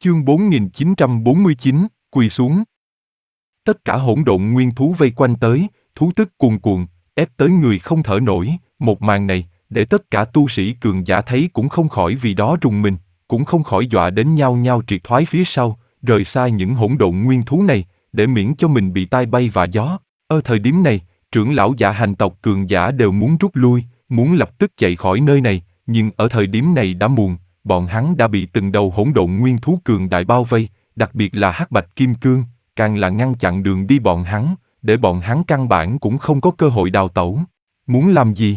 Chương 4949, quỳ xuống. Tất cả hỗn độn nguyên thú vây quanh tới, thú tức cuồn cuộn, ép tới người không thở nổi. Một màn này, để tất cả tu sĩ cường giả thấy cũng không khỏi vì đó rùng mình, cũng không khỏi dọa đến nhao nhao triệt thoái phía sau, rời xa những hỗn độn nguyên thú này, để miễn cho mình bị tai bay vạ gió. Ở thời điểm này, trưởng lão Dạ Hành tộc cường giả đều muốn rút lui, muốn lập tức chạy khỏi nơi này, nhưng ở thời điểm này đã muộn, bọn hắn đã bị từng đầu hỗn độn nguyên thú cường đại bao vây, đặc biệt là Hắc Bạch Kim Cương, càng là ngăn chặn đường đi bọn hắn, để bọn hắn căn bản cũng không có cơ hội đào tẩu. Muốn làm gì?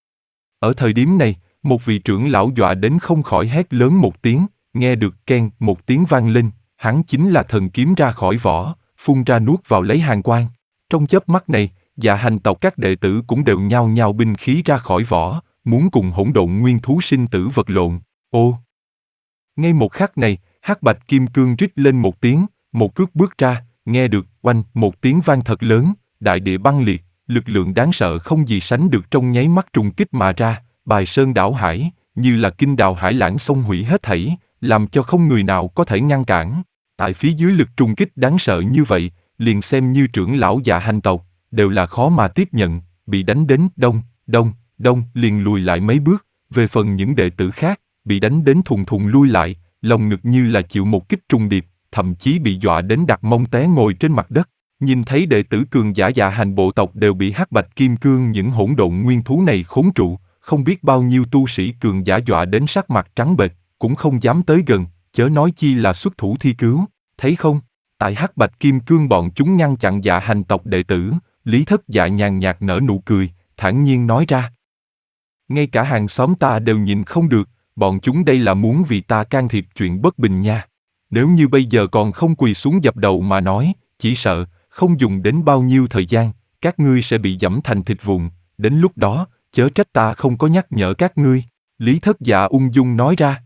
Ở thời điểm này, một vị trưởng lão dọa đến không khỏi hét lớn một tiếng, nghe được keng một tiếng vang lên, hắn chính là thần kiếm ra khỏi vỏ, phun ra nuốt vào lấy hàn quang. Trong chớp mắt này, Dạ Hành tộc các đệ tử cũng đều nhao nhao binh khí ra khỏi vỏ, muốn cùng hỗn độn nguyên thú sinh tử vật lộn. Ô! Ngay một khắc này, Hắc Bạch Kim Cương rít lên một tiếng, một cước bước ra, nghe được oanh một tiếng vang thật lớn, đại địa băng liệt, lực lượng đáng sợ không gì sánh được trong nháy mắt trùng kích mà ra, bài sơn đảo hải, như là kinh đào hải lãng xông hủy hết thảy, làm cho không người nào có thể ngăn cản. Tại phía dưới lực trùng kích đáng sợ như vậy, liền xem như trưởng lão Dạ Hành tộc, đều là khó mà tiếp nhận, bị đánh đến đông liền lùi lại mấy bước. Về phần những đệ tử khác, bị đánh đến thùng thùng lui lại, lồng ngực như là chịu một kích trùng điệp, thậm chí bị dọa đến đặt mông té ngồi trên mặt đất. Nhìn thấy đệ tử cường giả Dạ Hành bộ tộc đều bị Hắc Bạch Kim Cương những hỗn độn nguyên thú này khốn trụ, không biết bao nhiêu tu sĩ cường giả dọa đến sắc mặt trắng bệch, cũng không dám tới gần, chớ nói chi là xuất thủ thi cứu. Thấy không? Tại Hắc Bạch Kim Cương bọn chúng ngăn chặn Dạ Hành tộc đệ tử, Lý Thất Dạ nhàn nhạt nở nụ cười, thản nhiên nói ra. Ngay cả hàng xóm ta đều nhìn không được, bọn chúng đây là muốn vì ta can thiệp chuyện bất bình nha. Nếu như bây giờ còn không quỳ xuống dập đầu mà nói, chỉ sợ, không dùng đến bao nhiêu thời gian, các ngươi sẽ bị giẫm thành thịt vụn, đến lúc đó, chớ trách ta không có nhắc nhở các ngươi. Lý Thất Dạ ung dung nói ra.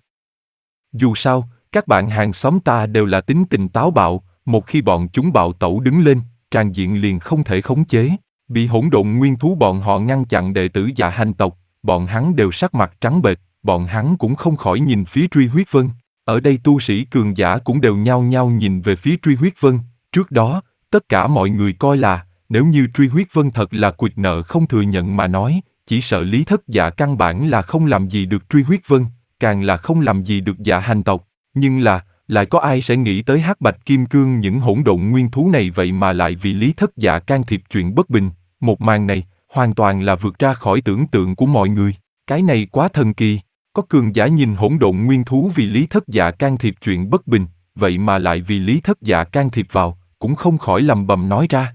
Dù sao, các bạn hàng xóm ta đều là tính tình táo bạo, một khi bọn chúng bạo tẩu đứng lên, tràn diện liền không thể khống chế. Bị hỗn độn nguyên thú bọn họ ngăn chặn đệ tử Dạ Hành tộc, bọn hắn đều sắc mặt trắng bệch, bọn hắn cũng không khỏi nhìn phía Truy Huyết Vân. Ở đây tu sĩ cường giả cũng đều nhao nhao nhìn về phía Truy Huyết Vân. Trước đó, tất cả mọi người coi là, nếu như Truy Huyết Vân thật là quỵt nợ không thừa nhận mà nói, chỉ sợ Lý Thất Dạ căn bản là không làm gì được Truy Huyết Vân, càng là không làm gì được Dạ Hành tộc. Nhưng là, lại có ai sẽ nghĩ tới Hắc Bạch Kim Cương những hỗn độn nguyên thú này vậy mà lại vì Lý Thất Dạ can thiệp chuyện bất bình. Một màn này, hoàn toàn là vượt ra khỏi tưởng tượng của mọi người. Cái này quá thần kỳ. Có cường giả nhìn hỗn độn nguyên thú vì Lý Thất Dạ can thiệp chuyện bất bình, vậy mà lại vì Lý Thất Dạ can thiệp vào, cũng không khỏi lầm bầm nói ra.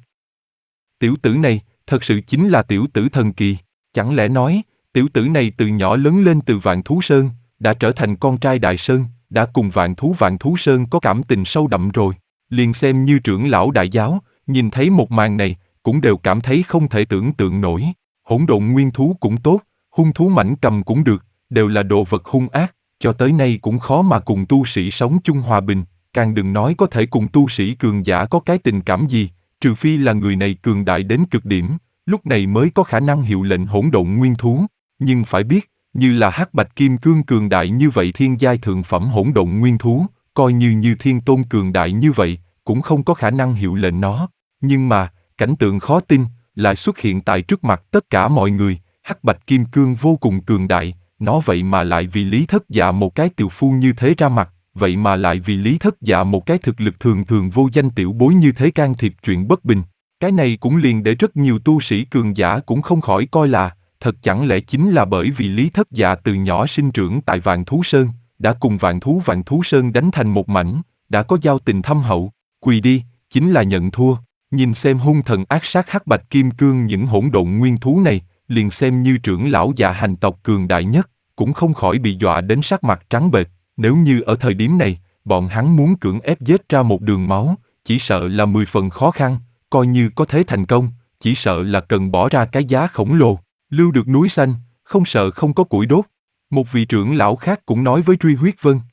Tiểu tử này, thật sự chính là tiểu tử thần kỳ. Chẳng lẽ nói, tiểu tử này từ nhỏ lớn lên từ Vạn Thú Sơn, đã trở thành con trai Đại Sơn, đã cùng Vạn Thú Sơn có cảm tình sâu đậm rồi. Liền xem như trưởng lão đại giáo, nhìn thấy một màn này, cũng đều cảm thấy không thể tưởng tượng nổi. Hỗn độn nguyên thú cũng tốt, hung thú mãnh cầm cũng được, đều là đồ vật hung ác, cho tới nay cũng khó mà cùng tu sĩ sống chung hòa bình, càng đừng nói có thể cùng tu sĩ cường giả có cái tình cảm gì, trừ phi là người này cường đại đến cực điểm, lúc này mới có khả năng hiệu lệnh hỗn độn nguyên thú. Nhưng phải biết, như là Hắc Bạch Kim Cương cường đại như vậy thiên giai thượng phẩm hỗn độn nguyên thú, coi như Thiên Tôn cường đại như vậy, cũng không có khả năng hiệu lệnh nó. Nhưng mà, cảnh tượng khó tin, lại xuất hiện tại trước mặt tất cả mọi người. Hắc Bạch Kim Cương vô cùng cường đại, nó vậy mà lại vì Lý Thất Dạ một cái tiều phu như thế ra mặt, vậy mà lại vì Lý Thất Dạ một cái thực lực thường thường vô danh tiểu bối như thế can thiệp chuyện bất bình. Cái này cũng liền để rất nhiều tu sĩ cường giả cũng không khỏi coi là, thật chẳng lẽ chính là bởi vì Lý Thất Dạ từ nhỏ sinh trưởng tại Vạn Thú Sơn, đã cùng Vạn Thú Sơn đánh thành một mảnh, đã có giao tình thâm hậu, quỳ đi, chính là nhận thua. Nhìn xem hung thần ác sát Hắc Bạch Kim Cương những hỗn độn nguyên thú này, liền xem như trưởng lão Dạ Hành tộc cường đại nhất, cũng không khỏi bị dọa đến sắc mặt trắng bệch. Nếu như ở thời điểm này, bọn hắn muốn cưỡng ép giết ra một đường máu, chỉ sợ là 10 phần khó khăn, coi như có thể thành công, chỉ sợ là cần bỏ ra cái giá khổng lồ. Lưu được núi xanh, không sợ không có củi đốt. Một vị trưởng lão khác cũng nói với Truy Huyết Vân.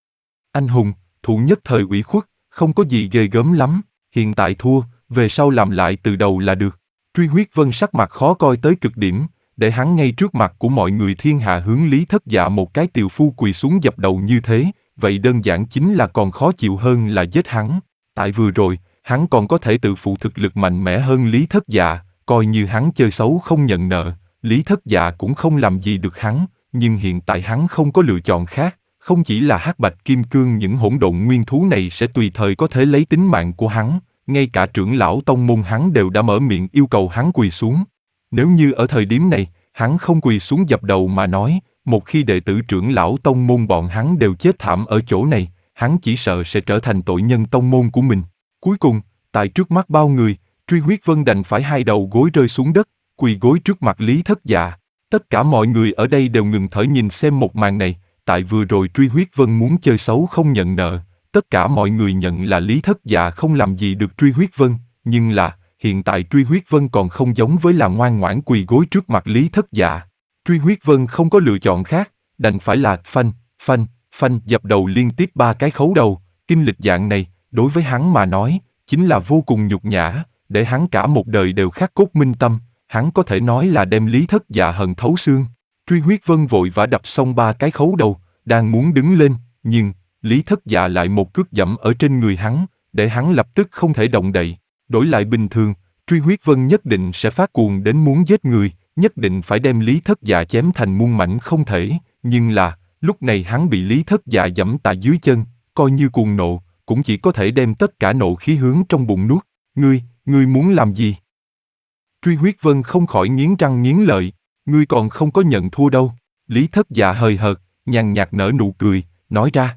Anh hùng, thụ nhất thời ủy khuất, không có gì ghê gớm lắm, hiện tại thua, về sau làm lại từ đầu là được. Truy Huyết Vân sắc mặt khó coi tới cực điểm, để hắn ngay trước mặt của mọi người thiên hạ hướng Lý Thất Dạ một cái tiều phu quỳ xuống dập đầu như thế, vậy đơn giản chính là còn khó chịu hơn là giết hắn. Tại vừa rồi, hắn còn có thể tự phụ thực lực mạnh mẽ hơn Lý Thất Dạ, coi như hắn chơi xấu không nhận nợ, Lý Thất Dạ cũng không làm gì được hắn, nhưng hiện tại hắn không có lựa chọn khác, không chỉ là hắc bạch kim cương, những hỗn độn nguyên thú này sẽ tùy thời có thể lấy tính mạng của hắn, ngay cả trưởng lão tông môn hắn đều đã mở miệng yêu cầu hắn quỳ xuống. Nếu như ở thời điểm này, hắn không quỳ xuống dập đầu mà nói, một khi đệ tử trưởng lão tông môn bọn hắn đều chết thảm ở chỗ này, hắn chỉ sợ sẽ trở thành tội nhân tông môn của mình. Cuối cùng, tại trước mắt bao người, Truy Huyết Vân đành phải hai đầu gối rơi xuống đất, quỳ gối trước mặt Lý Thất Dạ. Tất cả mọi người ở đây đều ngừng thở nhìn xem một màn này, tại vừa rồi Truy Huyết Vân muốn chơi xấu không nhận nợ, tất cả mọi người nhận là Lý Thất Dạ không làm gì được Truy Huyết Vân, nhưng là, hiện tại Truy Huyết Vân còn không giống với là ngoan ngoãn quỳ gối trước mặt Lý Thất Dạ. Truy Huyết Vân không có lựa chọn khác, đành phải là phanh, dập đầu liên tiếp 3 cái khấu đầu, kinh lịch dạng này, đối với hắn mà nói, chính là vô cùng nhục nhã, để hắn cả một đời đều khắc cốt minh tâm, hắn có thể nói là đem Lý Thất Dạ hận thấu xương. Truy Huyết Vân vội vã đập xong 3 cái khấu đầu, đang muốn đứng lên, nhưng Lý Thất Dạ lại một cước dẫm ở trên người hắn, để hắn lập tức không thể động đậy. Đổi lại bình thường, Truy Huyết Vân nhất định sẽ phát cuồng đến muốn giết người, nhất định phải đem Lý Thất Dạ chém thành muôn mảnh không thể, nhưng là, lúc này hắn bị Lý Thất Dạ dẫm tại dưới chân, coi như cuồng nộ, cũng chỉ có thể đem tất cả nộ khí hướng trong bụng nuốt. Ngươi muốn làm gì? Truy Huyết Vân không khỏi nghiến răng nghiến lợi, ngươi còn không có nhận thua đâu. Lý Thất Dạ hời hợt, nhàn nhạt nở nụ cười, nói ra.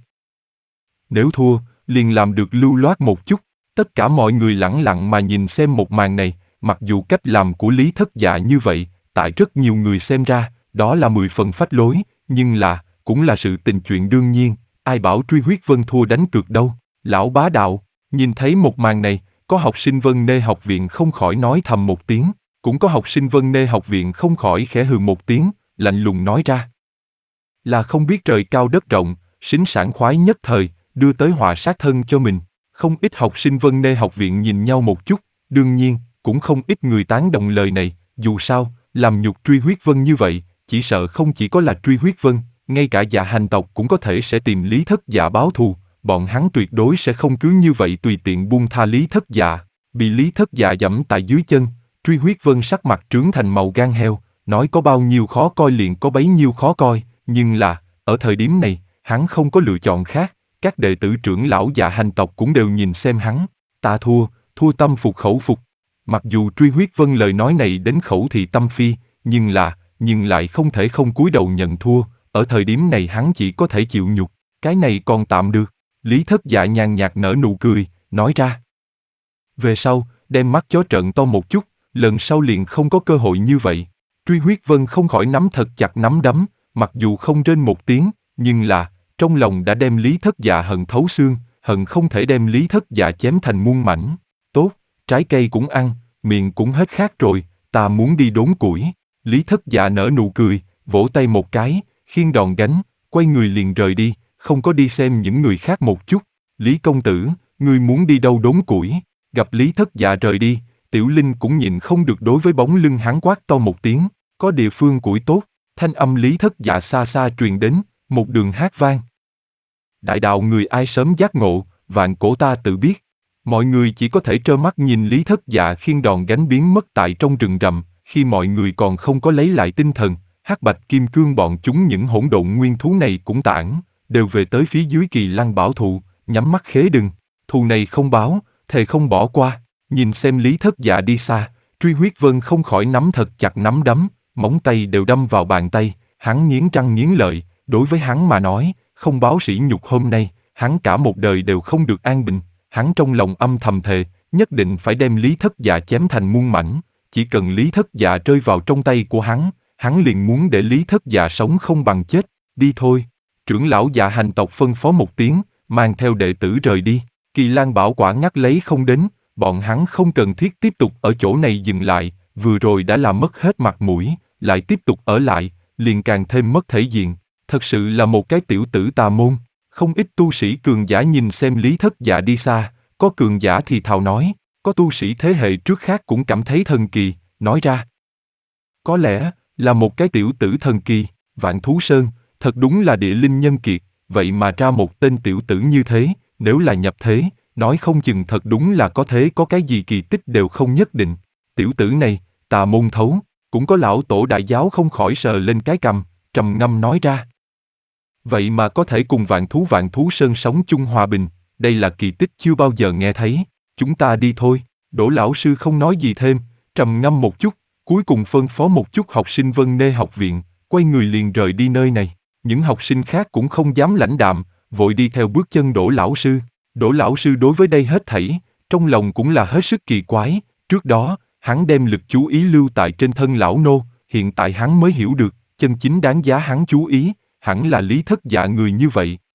Nếu thua, liền làm được lưu loát một chút. Tất cả mọi người lẳng lặng mà nhìn xem một màn này, mặc dù cách làm của Lý Thất Dạ như vậy, tại rất nhiều người xem ra, đó là 10 phần phách lối, nhưng là, cũng là sự tình chuyện đương nhiên, ai bảo Truy Huyết Vân thua đánh cược đâu. Lão bá đạo, nhìn thấy một màn này, có học sinh Vân Nê học viện không khỏi nói thầm một tiếng, cũng có học sinh Vân Nê học viện không khỏi khẽ hừ một tiếng, lạnh lùng nói ra. Là không biết trời cao đất rộng, sính sảng khoái nhất thời, đưa tới họa sát thân cho mình. Không ít học sinh Vân Nê học viện nhìn nhau một chút, đương nhiên, cũng không ít người tán đồng lời này, dù sao, làm nhục Truy Huyết Vân như vậy, chỉ sợ không chỉ có là Truy Huyết Vân, ngay cả Dạ Hành tộc cũng có thể sẽ tìm Lý Thất Dạ báo thù, bọn hắn tuyệt đối sẽ không cứ như vậy tùy tiện buông tha Lý Thất Dạ. Bị Lý Thất Dạ giẫm tại dưới chân, Truy Huyết Vân sắc mặt trướng thành màu gan heo, nói có bao nhiêu khó coi liền có bấy nhiêu khó coi, nhưng là, ở thời điểm này, hắn không có lựa chọn khác, các đệ tử trưởng lão Dạ Hành tộc cũng đều nhìn xem hắn, ta thua tâm phục khẩu phục. Mặc dù Truy Huyết Vân lời nói này đến khẩu thị tâm phi, nhưng lại không thể không cúi đầu nhận thua, ở thời điểm này hắn chỉ có thể chịu nhục, cái này còn tạm được. Lý Thất Dạ nhàn nhạt nở nụ cười, nói ra. Về sau, đem mắt chó trợn to một chút, lần sau liền không có cơ hội như vậy. Truy Huyết Vân không khỏi nắm thật chặt nắm đấm, mặc dù không rên một tiếng, nhưng là, trong lòng đã đem Lý Thất Dạ hận thấu xương, hận không thể đem Lý Thất Dạ chém thành muôn mảnh. Tốt, trái cây cũng ăn, miệng cũng hết khát rồi, ta muốn đi đốn củi. Lý Thất Dạ nở nụ cười, vỗ tay một cái, khiêng đòn gánh, quay người liền rời đi, không có đi xem những người khác một chút. Lý công tử, ngươi muốn đi đâu đốn củi? Gặp Lý Thất Dạ rời đi, Tiểu Linh cũng nhịn không được đối với bóng lưng hắn quát to một tiếng, có địa phương củi tốt. Thanh âm Lý Thất Dạ xa xa truyền đến, một đường hát vang. Đại đạo người ai sớm giác ngộ, vạn cổ ta tự biết. Mọi người chỉ có thể trơ mắt nhìn Lý Thất Dạ khiêng đòn gánh biến mất tại trong rừng rậm, khi mọi người còn không có lấy lại tinh thần, hắc bạch kim cương bọn chúng những hỗn độn nguyên thú này cũng tản, đều về tới phía dưới Kỳ Lăng bảo thụ, nhắm mắt khế đừng, thù này không báo, thề không bỏ qua. Nhìn xem Lý Thất Dạ đi xa, Truy Huyết Vân không khỏi nắm thật chặt nắm đấm, móng tay đều đâm vào bàn tay, hắn nghiến răng nghiến lợi, đối với hắn mà nói, không báo sỉ nhục hôm nay, hắn cả một đời đều không được an bình, hắn trong lòng âm thầm thề, nhất định phải đem Lý Thất Dạ chém thành muôn mảnh, chỉ cần Lý Thất Dạ rơi vào trong tay của hắn liền muốn để Lý Thất Dạ sống không bằng chết, đi thôi. Trưởng lão Dạ Hành tộc phân phó một tiếng, mang theo đệ tử rời đi, Kỳ Lan bảo quả ngắt lấy không đến, bọn hắn không cần thiết tiếp tục ở chỗ này dừng lại, vừa rồi đã làm mất hết mặt mũi, lại tiếp tục ở lại, liền càng thêm mất thể diện, thật sự là một cái tiểu tử tà môn. Không ít tu sĩ cường giả nhìn xem Lý Thất Dạ đi xa, có cường giả thì thào nói, có tu sĩ thế hệ trước khác cũng cảm thấy thần kỳ, nói ra. Có lẽ là một cái tiểu tử thần kỳ, Vạn Thú Sơn, thật đúng là địa linh nhân kiệt, vậy mà ra một tên tiểu tử như thế, nếu là nhập thế, nói không chừng thật đúng là có thế có cái gì kỳ tích đều không nhất định. Tiểu tử này, tà môn thấu, cũng có lão tổ đại giáo không khỏi sờ lên cái cằm, trầm ngâm nói ra. Vậy mà có thể cùng vạn thú sơn sống chung hòa bình, đây là kỳ tích chưa bao giờ nghe thấy. Chúng ta đi thôi. Đỗ lão sư không nói gì thêm, trầm ngâm một chút, cuối cùng phân phó một chút học sinh Vân Nê học viện, quay người liền rời đi nơi này. Những học sinh khác cũng không dám lãnh đạm, vội đi theo bước chân Đỗ lão sư. Đỗ lão sư đối với đây hết thảy, trong lòng cũng là hết sức kỳ quái. Trước đó, hắn đem lực chú ý lưu tại trên thân lão nô, hiện tại hắn mới hiểu được, chân chính đáng giá hắn chú ý, hẳn là Lý Thất Dạ người như vậy.